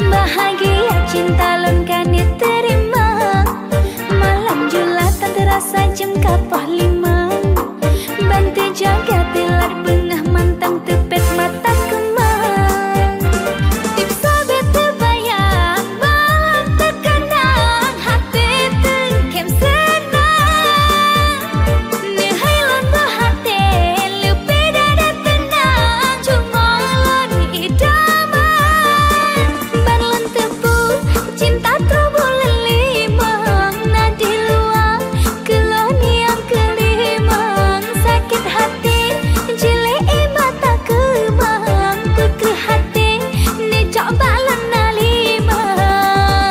Bahagia cinta lon kan diterima, malam julatan terasa jam kapah lima. Bantu jaga telat bengah mantang tepet mata kemang. Tipsa bete bayang bang terkenang hati tengkem senang. Nehai lon bahate lupa dada tenang cuma lon idaman. Ban lon tepu cinta terobol limang nadi luang keloniang kelimang. Sakit hati jele mata kemang peke hati nejak balan nalimang.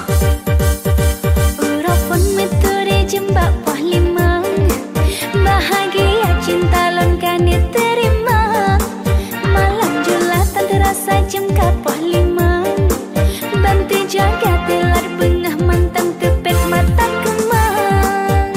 Urapun metode jembak pah limang, bahagia cinta lon kan diterima, malam julatan terasa jam kapah limang. Bantu jaga telat bengah mantang tepet mata kemang.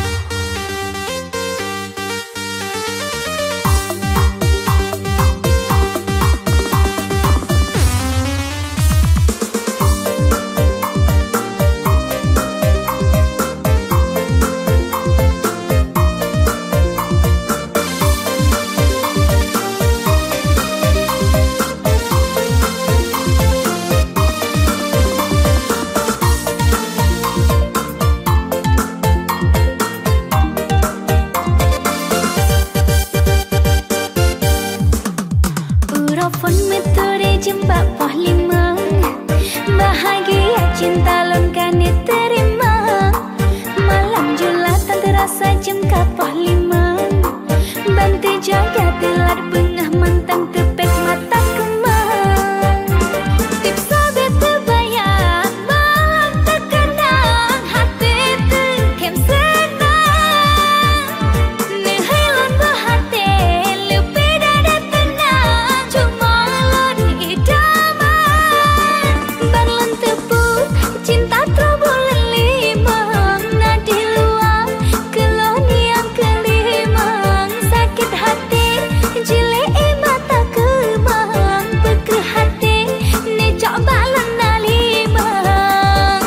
Urapun metode jembak pah limang, bahagia cinta lon kan diterima, malam julatan terasa jam kapah limang. Bantu jaga telat bengah mantang tepet mata kemang. Tipsa bete bayang bang terkenang hati tengkem senang. Nehai lon bahate lupa dada tenang cuma lon idaman. Ban lon tepu cinta terobol limang nadi luang keloniang kelimang. Sakit hati jele mata kemang peke hati nejak balan nalimang.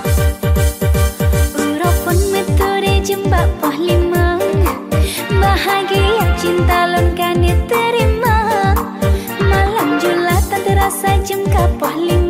Urapun metode jembak pah limang, bahagia cinta lon kan diterima, malam julatan terasa jam kapah lima.